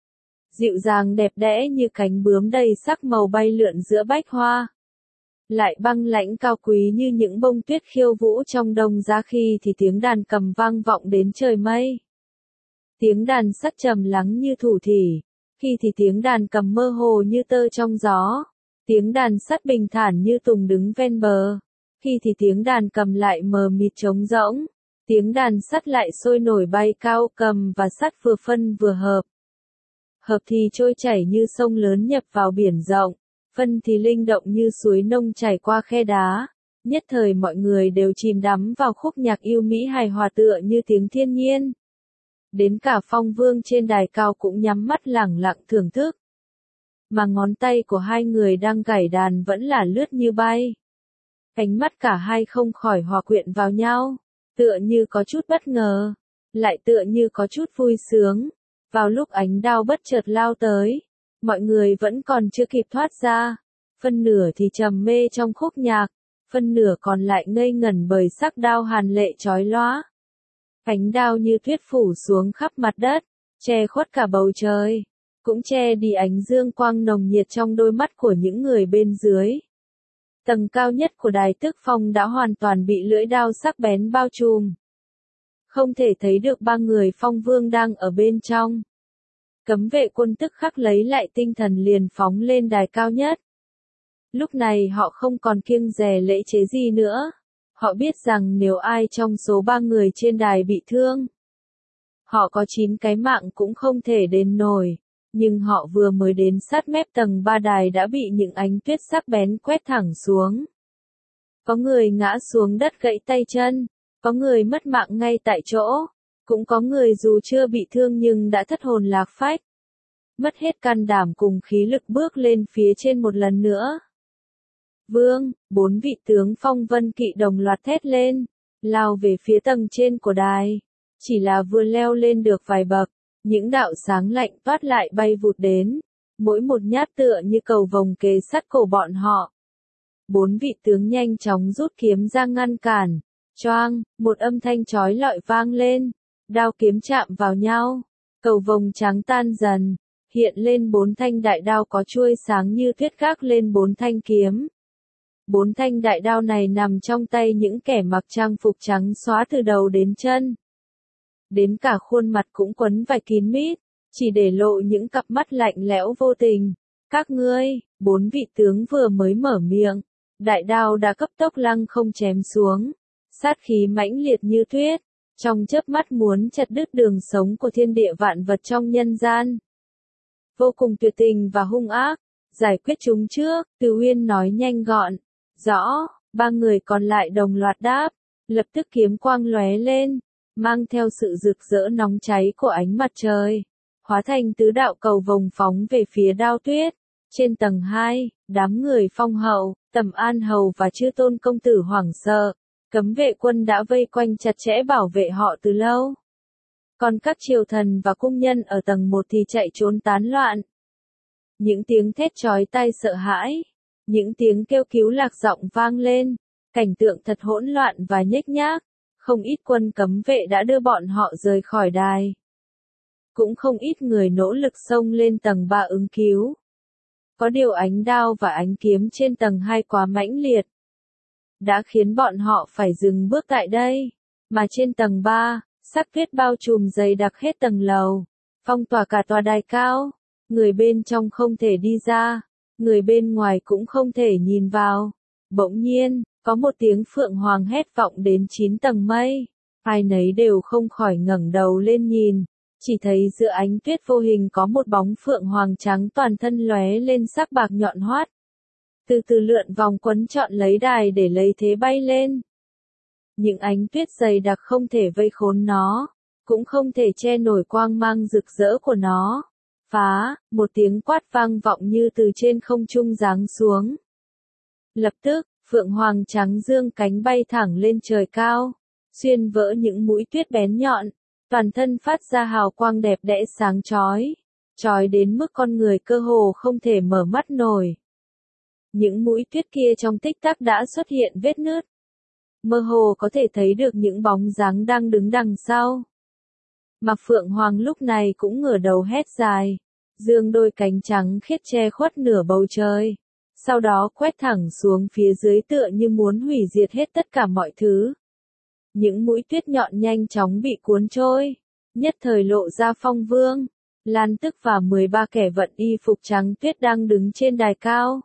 Speaker 1: Dịu dàng đẹp đẽ như cánh bướm đầy sắc màu bay lượn giữa bách hoa. Lại băng lãnh cao quý như những bông tuyết khiêu vũ trong đông giá khi thì tiếng đàn cầm vang vọng đến trời mây. Tiếng đàn sắt trầm lắng như thủ thỉ, khi thì tiếng đàn cầm mơ hồ như tơ trong gió. Tiếng đàn sắt bình thản như tùng đứng ven bờ, khi thì tiếng đàn cầm lại mờ mịt trống rỗng. Tiếng đàn sắt lại sôi nổi bay cao, cầm và sắt vừa phân vừa hợp. Hợp thì trôi chảy như sông lớn nhập vào biển rộng, phân thì linh động như suối nông chảy qua khe đá. Nhất thời mọi người đều chìm đắm vào khúc nhạc yêu mỹ hài hòa tựa như tiếng thiên nhiên. Đến cả Phong Vương trên đài cao cũng nhắm mắt lẳng lặng thưởng thức. Mà ngón tay của hai người đang gảy đàn vẫn là lướt như bay. Ánh mắt cả hai không khỏi hòa quyện vào nhau. tựa như có chút bất ngờ, lại tựa như có chút vui sướng. Vào lúc ánh đao bất chợt lao tới, mọi người vẫn còn chưa kịp thoát ra, phân nửa thì trầm mê trong khúc nhạc, phân nửa còn lại ngây ngẩn bởi sắc đao hàn lệ chói lóa. Ánh đao như tuyết phủ xuống khắp mặt đất, che khuất cả bầu trời, cũng che đi ánh dương quang nồng nhiệt trong đôi mắt của những người bên dưới. Tầng cao nhất của đài Tức Phong đã hoàn toàn bị lưỡi đao sắc bén bao trùm. Không thể thấy được ba người Phong Vương đang ở bên trong. Cấm vệ quân tức khắc lấy lại tinh thần liền phóng lên đài cao nhất. Lúc này họ không còn kiêng dè lễ chế gì nữa. Họ biết rằng nếu ai trong số ba người trên đài bị thương, họ có chín cái mạng cũng không thể đền nổi. Nhưng họ vừa mới đến sát mép tầng ba đài đã bị những ánh tuyết sắc bén quét thẳng xuống. Có người ngã xuống đất gãy tay chân, có người mất mạng ngay tại chỗ, cũng có người dù chưa bị thương nhưng đã thất hồn lạc phách. Mất hết can đảm cùng khí lực bước lên phía trên một lần nữa. Vương, bốn vị tướng Phong Vân Kỵ đồng loạt thét lên, lao về phía tầng trên của đài. Chỉ là vừa leo lên được vài bậc, những đạo sáng lạnh toát lại bay vụt đến, mỗi một nhát tựa như cầu vồng kề sát cổ bọn họ. Bốn vị tướng nhanh chóng rút kiếm ra ngăn cản, choang, một âm thanh chói lọi vang lên, đao kiếm chạm vào nhau, cầu vồng trắng tan dần, hiện lên bốn thanh đại đao có chuôi sáng như tuyết gác lên bốn thanh kiếm. Bốn thanh đại đao này nằm trong tay những kẻ mặc trang phục trắng xóa từ đầu đến chân. Đến cả khuôn mặt cũng quấn vải kín mít, chỉ để lộ những cặp mắt lạnh lẽo vô tình. Các ngươi, bốn vị tướng vừa mới mở miệng, đại đao đã cấp tốc lăng không chém xuống, sát khí mãnh liệt như tuyết, trong chớp mắt muốn chặt đứt đường sống của thiên địa vạn vật trong nhân gian. Vô cùng tuyệt tình và hung ác, giải quyết chúng trước, Từ Uyên nói nhanh gọn, rõ, ba người còn lại đồng loạt đáp, lập tức kiếm quang lóe lên, mang theo sự rực rỡ nóng cháy của ánh mặt trời, hóa thành tứ đạo cầu vồng phóng về phía Đao Tuyết. Trên tầng hai, đám người Phong Hậu, Tầm An Hầu và Chư Tôn công tử hoảng sợ, cấm vệ quân đã vây quanh chặt chẽ bảo vệ họ từ lâu. Còn các triều thần và cung nhân ở tầng một thì chạy trốn tán loạn. Những tiếng thét chói tai sợ hãi, những tiếng kêu cứu lạc giọng vang lên, cảnh tượng thật hỗn loạn và nhếch nhác. Không ít quân cấm vệ đã đưa bọn họ rời khỏi đài. Cũng không ít người nỗ lực xông lên tầng ba ứng cứu. Có điều ánh đao và ánh kiếm trên tầng hai quá mãnh liệt, đã khiến bọn họ phải dừng bước tại đây. Mà trên tầng ba, sắc tuyết bao trùm dày đặc hết tầng lầu, phong tỏa cả tòa đài cao. Người bên trong không thể đi ra, người bên ngoài cũng không thể nhìn vào. Bỗng nhiên, có một tiếng phượng hoàng hét vọng đến chín tầng mây. Ai nấy đều không khỏi ngẩng đầu lên nhìn, chỉ thấy giữa ánh tuyết vô hình có một bóng phượng hoàng trắng toàn thân lóe lên sắc bạc nhọn hoắt. Từ từ lượn vòng quấn trọn lấy đài để lấy thế bay lên. Những ánh tuyết dày đặc không thể vây khốn nó, cũng không thể che nổi quang mang rực rỡ của nó. Phá, một tiếng quát vang vọng như từ trên không trung giáng xuống. Lập tức, phượng hoàng trắng dương cánh bay thẳng lên trời cao, xuyên vỡ những mũi tuyết bén nhọn, toàn thân phát ra hào quang đẹp đẽ sáng chói, chói đến mức con người cơ hồ không thể mở mắt nổi. Những mũi tuyết kia trong tích tắc đã xuất hiện vết nứt, mơ hồ có thể thấy được những bóng dáng đang đứng đằng sau. Mà phượng hoàng lúc này cũng ngửa đầu hét dài, dương đôi cánh trắng khiết che khuất nửa bầu trời. Sau đó quét thẳng xuống phía dưới tựa như muốn hủy diệt hết tất cả mọi thứ. Những mũi tuyết nhọn nhanh chóng bị cuốn trôi, nhất thời lộ ra Phong Vương, Lan Tức và mười ba kẻ vận y phục trắng tuyết đang đứng trên đài cao.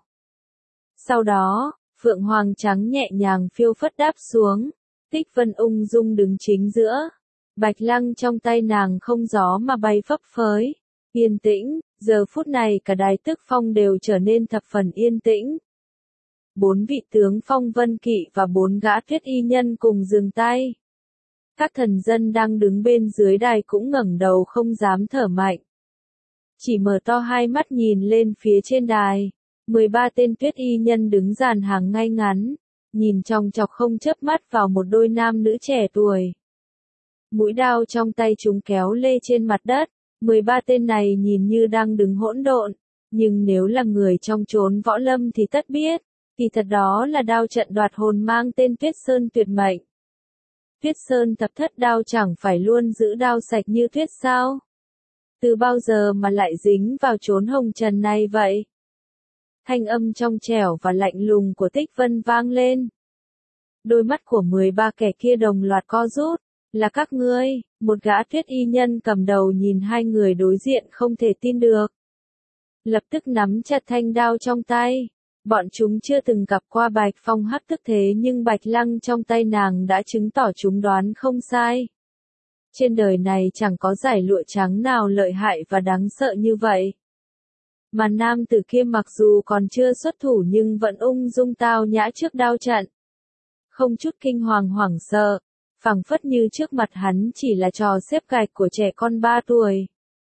Speaker 1: Sau đó, Phượng Hoàng trắng nhẹ nhàng phiêu phất đáp xuống, Tích Vân ung dung đứng chính giữa, bạch lăng trong tay nàng không gió mà bay phấp phới, yên tĩnh. Giờ phút này cả đài Tức Phong đều trở nên thập phần yên tĩnh. Bốn vị tướng Phong Vân Kỵ và bốn gã tuyết y nhân cùng dừng tay. Các thần dân đang đứng bên dưới đài cũng ngẩng đầu không dám thở mạnh. Chỉ mở to hai mắt nhìn lên phía trên đài. mười ba tên tuyết y nhân đứng dàn hàng ngay ngắn, nhìn chòng chọc không chớp mắt vào một đôi nam nữ trẻ tuổi. Mũi đao trong tay chúng kéo lê trên mặt đất, mười ba tên này nhìn như đang đứng hỗn độn, nhưng nếu là người trong chốn võ lâm thì tất biết, kỳ thật đó là đao trận đoạt hồn mang tên Tuyết Sơn tuyệt mệnh. Tuyết Sơn thập thất đao chẳng phải luôn giữ đao sạch như tuyết sao? Từ bao giờ mà lại dính vào chốn hồng trần này vậy? Thanh âm trong trẻo và lạnh lùng của Tích Vân vang lên. Đôi mắt của mười ba kẻ kia đồng loạt co rút, là các ngươi, một gã tuyết y nhân cầm đầu nhìn hai người đối diện không thể tin được. Lập tức nắm chặt thanh đao trong tay. Bọn chúng chưa từng gặp qua Bạch Phong hắc tức thế nhưng Bạch Lăng trong tay nàng đã chứng tỏ chúng đoán không sai. Trên đời này chẳng có giải lụa trắng nào lợi hại và đáng sợ như vậy. Mà nam tử kia mặc dù còn chưa xuất thủ nhưng vẫn ung dung tao nhã trước đao trận. Không chút kinh hoàng hoảng sợ, phảng phất như trước mặt hắn chỉ là trò xếp gạch của trẻ con ba tuổi.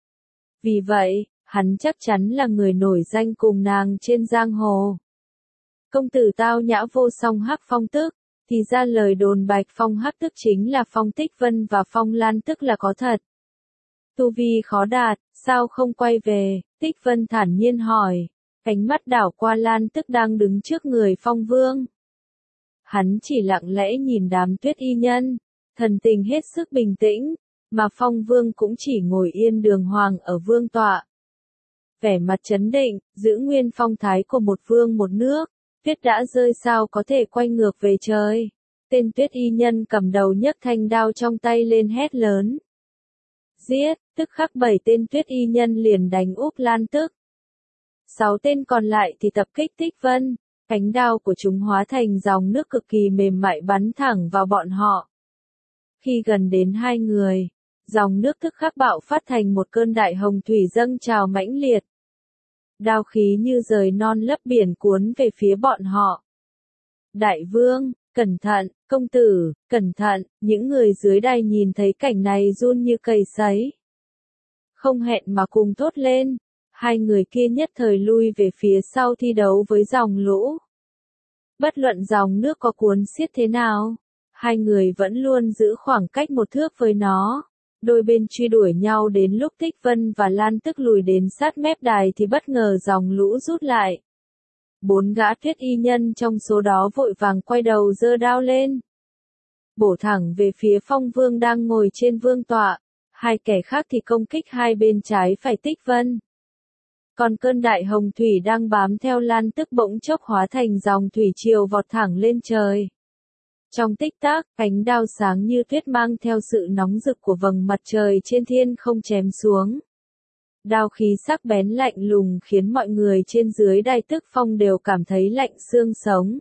Speaker 1: Vì vậy, hắn chắc chắn là người nổi danh cùng nàng trên giang hồ. Công tử tao nhã vô song hắc phong tức, thì ra lời đồn Bạch Phong hắc tức chính là Phong Tích Vân và Phong Lan tức là có thật. Tu vi khó đạt, sao không quay về? Tích Vân thản nhiên hỏi, ánh mắt đảo qua Lan tức đang đứng trước người Phong Vương. Hắn chỉ lặng lẽ nhìn đám tuyết y nhân, thần tình hết sức bình tĩnh, mà Phong Vương cũng chỉ ngồi yên đường hoàng ở vương tọa. Vẻ mặt trấn định, giữ nguyên phong thái của một vương một nước, tuyết đã rơi sao có thể quay ngược về trời. Tên tuyết y nhân cầm đầu nhấc thanh đao trong tay lên hét lớn. Giết, tức khắc bảy tên tuyết y nhân liền đánh úp Lan tức. Sáu tên còn lại thì tập kích Tích Vân, cánh đao của chúng hóa thành dòng nước cực kỳ mềm mại bắn thẳng vào bọn họ. Khi gần đến hai người, dòng nước tức khắc bạo phát thành một cơn đại hồng thủy dâng trào mãnh liệt. Đao khí như rời non lấp biển cuốn về phía bọn họ. Đại vương, cẩn thận, công tử, cẩn thận, những người dưới đài nhìn thấy cảnh này run như cầy sấy. Không hẹn mà cùng thốt lên, hai người kia nhất thời lui về phía sau thi đấu với dòng lũ. Bất luận dòng nước có cuốn xiết thế nào, hai người vẫn luôn giữ khoảng cách một thước với nó. Đôi bên truy đuổi nhau đến lúc Tích Vân và Lan tức lùi đến sát mép đài thì bất ngờ dòng lũ rút lại. Bốn gã tuyết y nhân trong số đó vội vàng quay đầu giơ đao lên. Bổ thẳng về phía Phong Vương đang ngồi trên vương tọa, hai kẻ khác thì công kích hai bên trái phải Tích Vân. Còn cơn đại hồng thủy đang bám theo Lan tức bỗng chốc hóa thành dòng thủy triều vọt thẳng lên trời. Trong tích tắc, cánh đao sáng như tuyết mang theo sự nóng rực của vầng mặt trời trên thiên không chém xuống. Đao khí sắc bén lạnh lùng khiến mọi người trên dưới đài Tức Phong đều cảm thấy lạnh xương sống.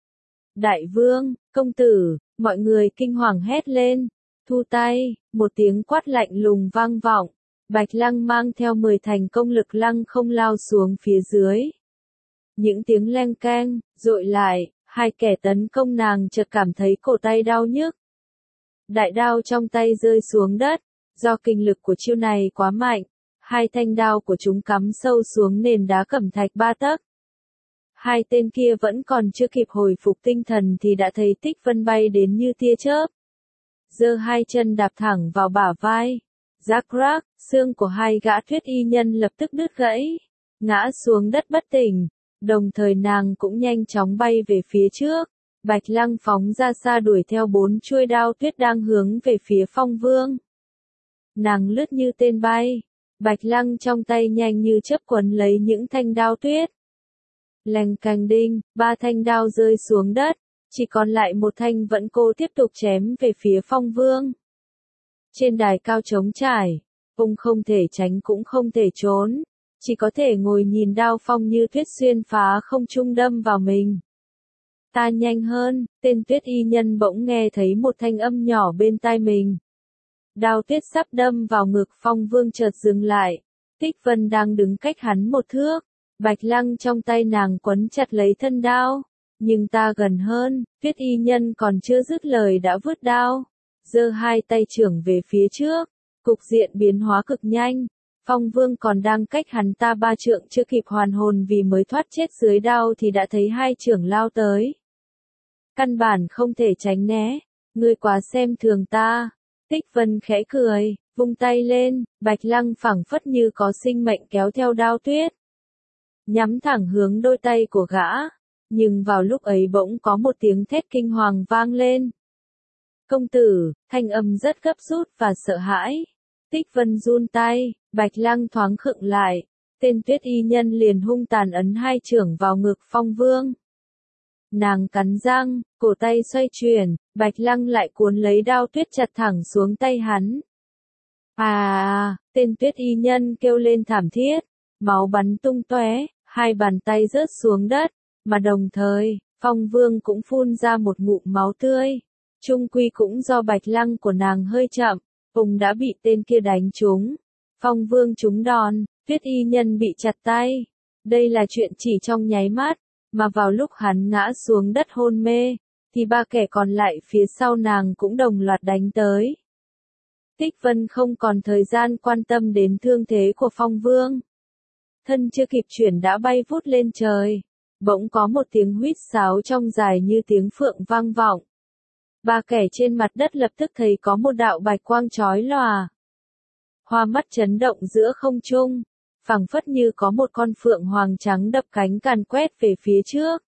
Speaker 1: Đại vương, công tử, mọi người kinh hoàng hét lên, thu tay, một tiếng quát lạnh lùng vang vọng. Bạch Lăng mang theo mười thành công lực lăng không lao xuống phía dưới. Những tiếng leng keng, dội lại. Hai kẻ tấn công nàng chợt cảm thấy cổ tay đau nhức. Đại đao trong tay rơi xuống đất, do kinh lực của chiêu này quá mạnh, hai thanh đao của chúng cắm sâu xuống nền đá cẩm thạch ba tấc. Hai tên kia vẫn còn chưa kịp hồi phục tinh thần thì đã thấy Tích Vân bay đến như tia chớp. Giơ hai chân đạp thẳng vào bả vai. Rắc rắc, xương của hai gã tuyết y nhân lập tức đứt gãy, ngã xuống đất bất tỉnh. Đồng thời nàng cũng nhanh chóng bay về phía trước, Bạch Lăng phóng ra xa đuổi theo bốn chuôi đao tuyết đang hướng về phía Phong Vương. Nàng lướt như tên bay, Bạch Lăng trong tay nhanh như chớp quấn lấy những thanh đao tuyết. Leng canh đinh, ba thanh đao rơi xuống đất, chỉ còn lại một thanh vẫn cô tiếp tục chém về phía Phong Vương. Trên đài cao trống trải, ông không thể tránh cũng không thể trốn. Chỉ có thể ngồi nhìn đao phong như tuyết xuyên phá không trung đâm vào mình. Ta nhanh hơn, tên tuyết y nhân bỗng nghe thấy một thanh âm nhỏ bên tai mình. Đao tuyết sắp đâm vào ngực Phong Vương chợt dừng lại. Tích Vân đang đứng cách hắn một thước. Bạch Lăng trong tay nàng quấn chặt lấy thân đao. Nhưng ta gần hơn, tuyết y nhân còn chưa dứt lời đã vứt đao. Giơ hai tay trưởng về phía trước. Cục diện biến hóa cực nhanh. Phong Vương còn đang cách hắn ta ba trượng chưa kịp hoàn hồn vì mới thoát chết dưới đao thì đã thấy hai trưởng lao tới. căn bản không thể tránh né, ngươi quá xem thường ta. Tích Vân khẽ cười, vung tay lên, Bạch Lăng phảng phất như có sinh mệnh kéo theo đao tuyết, nhắm thẳng hướng đôi tay của gã, nhưng vào lúc ấy bỗng có một tiếng thét kinh hoàng vang lên. Công tử, thanh âm rất gấp rút và sợ hãi. Tích Vân run tay, Bạch Lăng thoáng khựng lại, tên Tuyết Y nhân liền hung tàn ấn hai chưởng vào ngực Phong Vương. Nàng cắn răng, cổ tay xoay chuyển, Bạch Lăng lại cuốn lấy đao tuyết chặt thẳng xuống tay hắn. À, tên Tuyết Y nhân kêu lên thảm thiết, máu bắn tung tóe, hai bàn tay rớt xuống đất, mà đồng thời, Phong Vương cũng phun ra một ngụm máu tươi. Trung quy cũng do Bạch Lăng của nàng hơi chậm, vùng đã bị tên kia đánh trúng. Phong Vương trúng đòn, Tuyết Y nhân bị chặt tay. Đây là chuyện chỉ trong nháy mắt, mà vào lúc hắn ngã xuống đất hôn mê, thì ba kẻ còn lại phía sau nàng cũng đồng loạt đánh tới. Tích Vân không còn thời gian quan tâm đến thương thế của Phong Vương. Thân chưa kịp chuyển đã bay vút lên trời. Bỗng có một tiếng huýt sáo trong dài như tiếng phượng vang vọng. Ba kẻ trên mặt đất lập tức thấy có một đạo bạch quang chói lòa. Hoa mắt chấn động giữa không trung, phảng phất như có một con phượng hoàng trắng đập cánh càn quét về phía trước.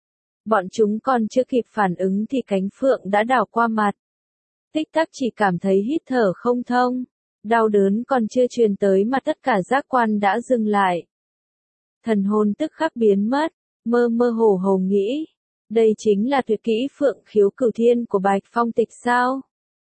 Speaker 1: Bọn chúng còn chưa kịp phản ứng thì cánh phượng đã đảo qua mặt. Tích tắc chỉ cảm thấy hít thở không thông, đau đớn còn chưa truyền tới mà tất cả giác quan đã dừng lại. Thần hồn tức khắc biến mất, mơ mơ hồ hồ nghĩ, đây chính là tuyệt kỹ Phượng Khiếu Cửu Thiên của Bạch Phong Tịch sao?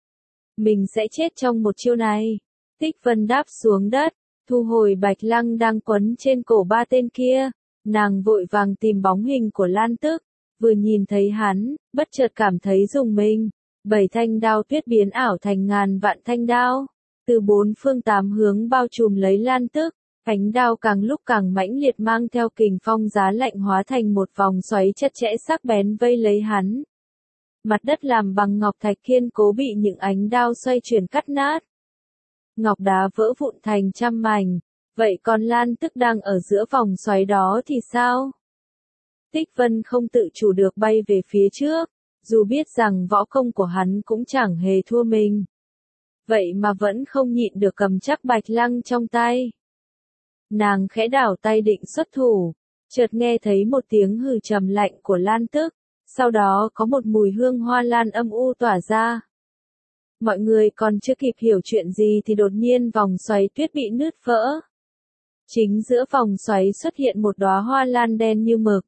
Speaker 1: Mình sẽ chết trong một chiêu này. Tích Vân đáp xuống đất, thu hồi Bạch Lăng đang quấn trên cổ ba tên kia, nàng vội vàng tìm bóng hình của Lan Tức, vừa nhìn thấy hắn, bất chợt cảm thấy rùng mình, bảy thanh đao tuyết biến ảo thành ngàn vạn thanh đao, từ bốn phương tám hướng bao trùm lấy Lan Tức. Cánh đao càng lúc càng mãnh liệt mang theo kình phong giá lạnh hóa thành một vòng xoáy chặt chẽ sắc bén vây lấy hắn. Mặt đất làm bằng ngọc thạch kiên cố bị những ánh đao xoay chuyển cắt nát. Ngọc đá vỡ vụn thành trăm mảnh, vậy còn Lan Tức đang ở giữa vòng xoáy đó thì sao? Tích Vân không tự chủ được bay về phía trước, dù biết rằng võ công của hắn cũng chẳng hề thua mình. Vậy mà vẫn không nhịn được cầm chắc Bạch Lăng trong tay. Nàng khẽ đảo tay định xuất thủ, chợt nghe thấy một tiếng hừ trầm lạnh của Lan Tức, sau đó có một mùi hương hoa lan âm u tỏa ra. Mọi người còn chưa kịp hiểu chuyện gì thì đột nhiên vòng xoáy tuyết bị nứt vỡ. Chính giữa vòng xoáy xuất hiện một đóa hoa lan đen như mực.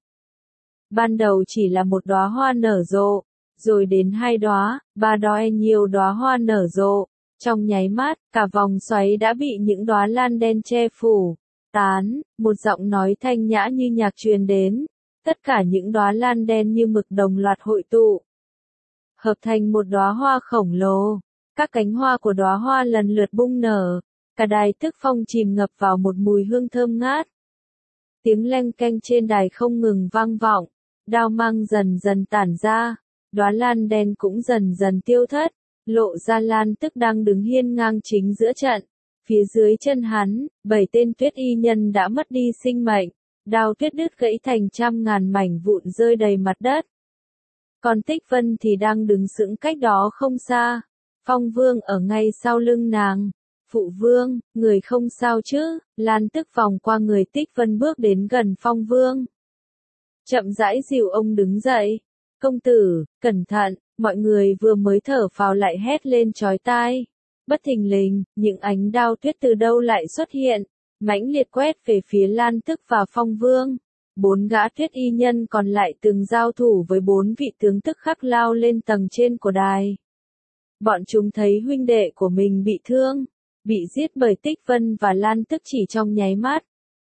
Speaker 1: Ban đầu chỉ là một đóa hoa nở rộ, rồi đến hai đóa, ba đóa nhiều đóa hoa nở rộ. Trong nháy mắt, cả vòng xoáy đã bị những đóa lan đen che phủ. Tán, một giọng nói thanh nhã như nhạc truyền đến, tất cả những đóa lan đen như mực đồng loạt hội tụ, hợp thành một đóa hoa khổng lồ. Các cánh hoa của đóa hoa lần lượt bung nở, cả đài Tức Phong chìm ngập vào một mùi hương thơm ngát. Tiếng leng keng trên đài không ngừng vang vọng, đao mang dần dần tản ra, đóa lan đen cũng dần dần tiêu thất, lộ ra Lan Tức đang đứng hiên ngang chính giữa trận. Phía dưới chân hắn, bảy tên Tuyết Y nhân đã mất đi sinh mệnh, đao tuyết đứt gãy thành trăm ngàn mảnh vụn rơi đầy mặt đất. Còn Tích Vân thì đang đứng sững cách đó không xa, Phong Vương ở ngay sau lưng nàng. Phụ Vương, người không sao chứ? Lan Tức vòng qua người Tích Vân bước đến gần Phong Vương. Chậm rãi dìu ông đứng dậy. Công tử, cẩn thận, mọi người vừa mới thở phào lại hét lên chói tai. Bất thình lình, những ánh đao tuyết từ đâu lại xuất hiện, mãnh liệt quét về phía Lan Tức và Phong Vương. Bốn gã Tuyết Y nhân còn lại từng giao thủ với bốn vị tướng tức khắc lao lên tầng trên của đài. Bọn chúng thấy huynh đệ của mình bị thương, bị giết bởi Tích Vân và Lan Tức chỉ trong nháy mắt.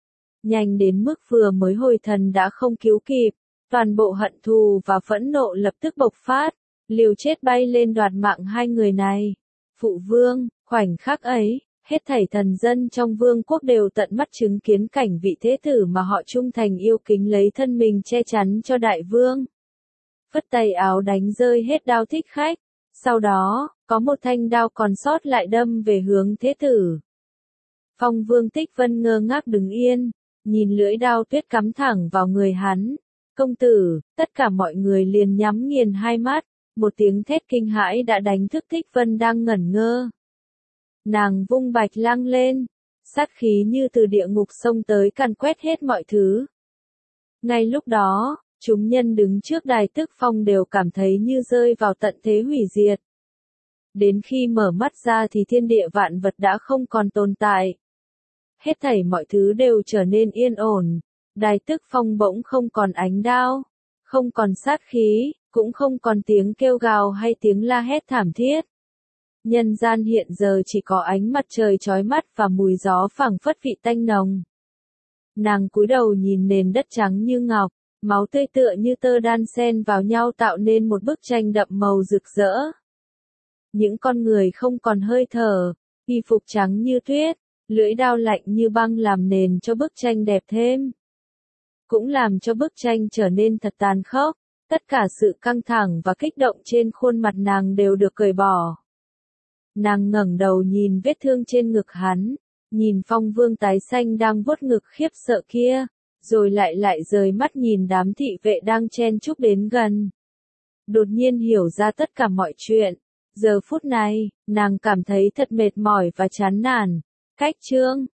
Speaker 1: Nhanh đến mức vừa mới hồi thần đã không cứu kịp, toàn bộ hận thù và phẫn nộ lập tức bộc phát, liều chết bay lên đoạt mạng hai người này. Phụ Vương, khoảnh khắc ấy, hết thảy thần dân trong vương quốc đều tận mắt chứng kiến cảnh vị thế tử mà họ trung thành yêu kính lấy thân mình che chắn cho đại vương. Phất tay áo đánh rơi hết đao thích khách, sau đó, có một thanh đao còn sót lại đâm về hướng thế tử. Phong Vương Tích Vân ngơ ngác đứng yên, nhìn lưỡi đao tuyết cắm thẳng vào người hắn, Công tử, tất cả mọi người liền nhắm nghiền hai mắt, một tiếng thét kinh hãi đã đánh thức Thích Vân đang ngẩn ngơ. Nàng vung bạch lang lên, sát khí như từ địa ngục xông tới càn quét hết mọi thứ. Ngay lúc đó, chúng nhân đứng trước đài Tức Phong đều cảm thấy như rơi vào tận thế hủy diệt. Đến khi mở mắt ra thì thiên địa vạn vật đã không còn tồn tại. Hết thảy mọi thứ đều trở nên yên ổn, đài Tức Phong bỗng không còn ánh đao, không còn sát khí, cũng không còn tiếng kêu gào hay tiếng la hét thảm thiết. Nhân gian hiện giờ chỉ có ánh mặt trời chói mắt và mùi gió phảng phất vị tanh nồng. Nàng cúi đầu nhìn nền đất trắng như ngọc, máu tươi tựa như tơ đan xen vào nhau tạo nên một bức tranh đậm màu rực rỡ. Những con người không còn hơi thở, y phục trắng như tuyết, lưỡi đao lạnh như băng làm nền cho bức tranh đẹp thêm. Cũng làm cho bức tranh trở nên thật tàn khốc, tất cả sự căng thẳng và kích động trên khuôn mặt nàng đều được cởi bỏ. Nàng ngẩng đầu nhìn vết thương trên ngực hắn, nhìn Phong Vương tái xanh đang vuốt ngực khiếp sợ kia, rồi lại lại rời mắt nhìn đám thị vệ đang chen chúc đến gần. Đột nhiên hiểu ra tất cả mọi chuyện, giờ phút này, nàng cảm thấy thật mệt mỏi và chán nản. Cách chương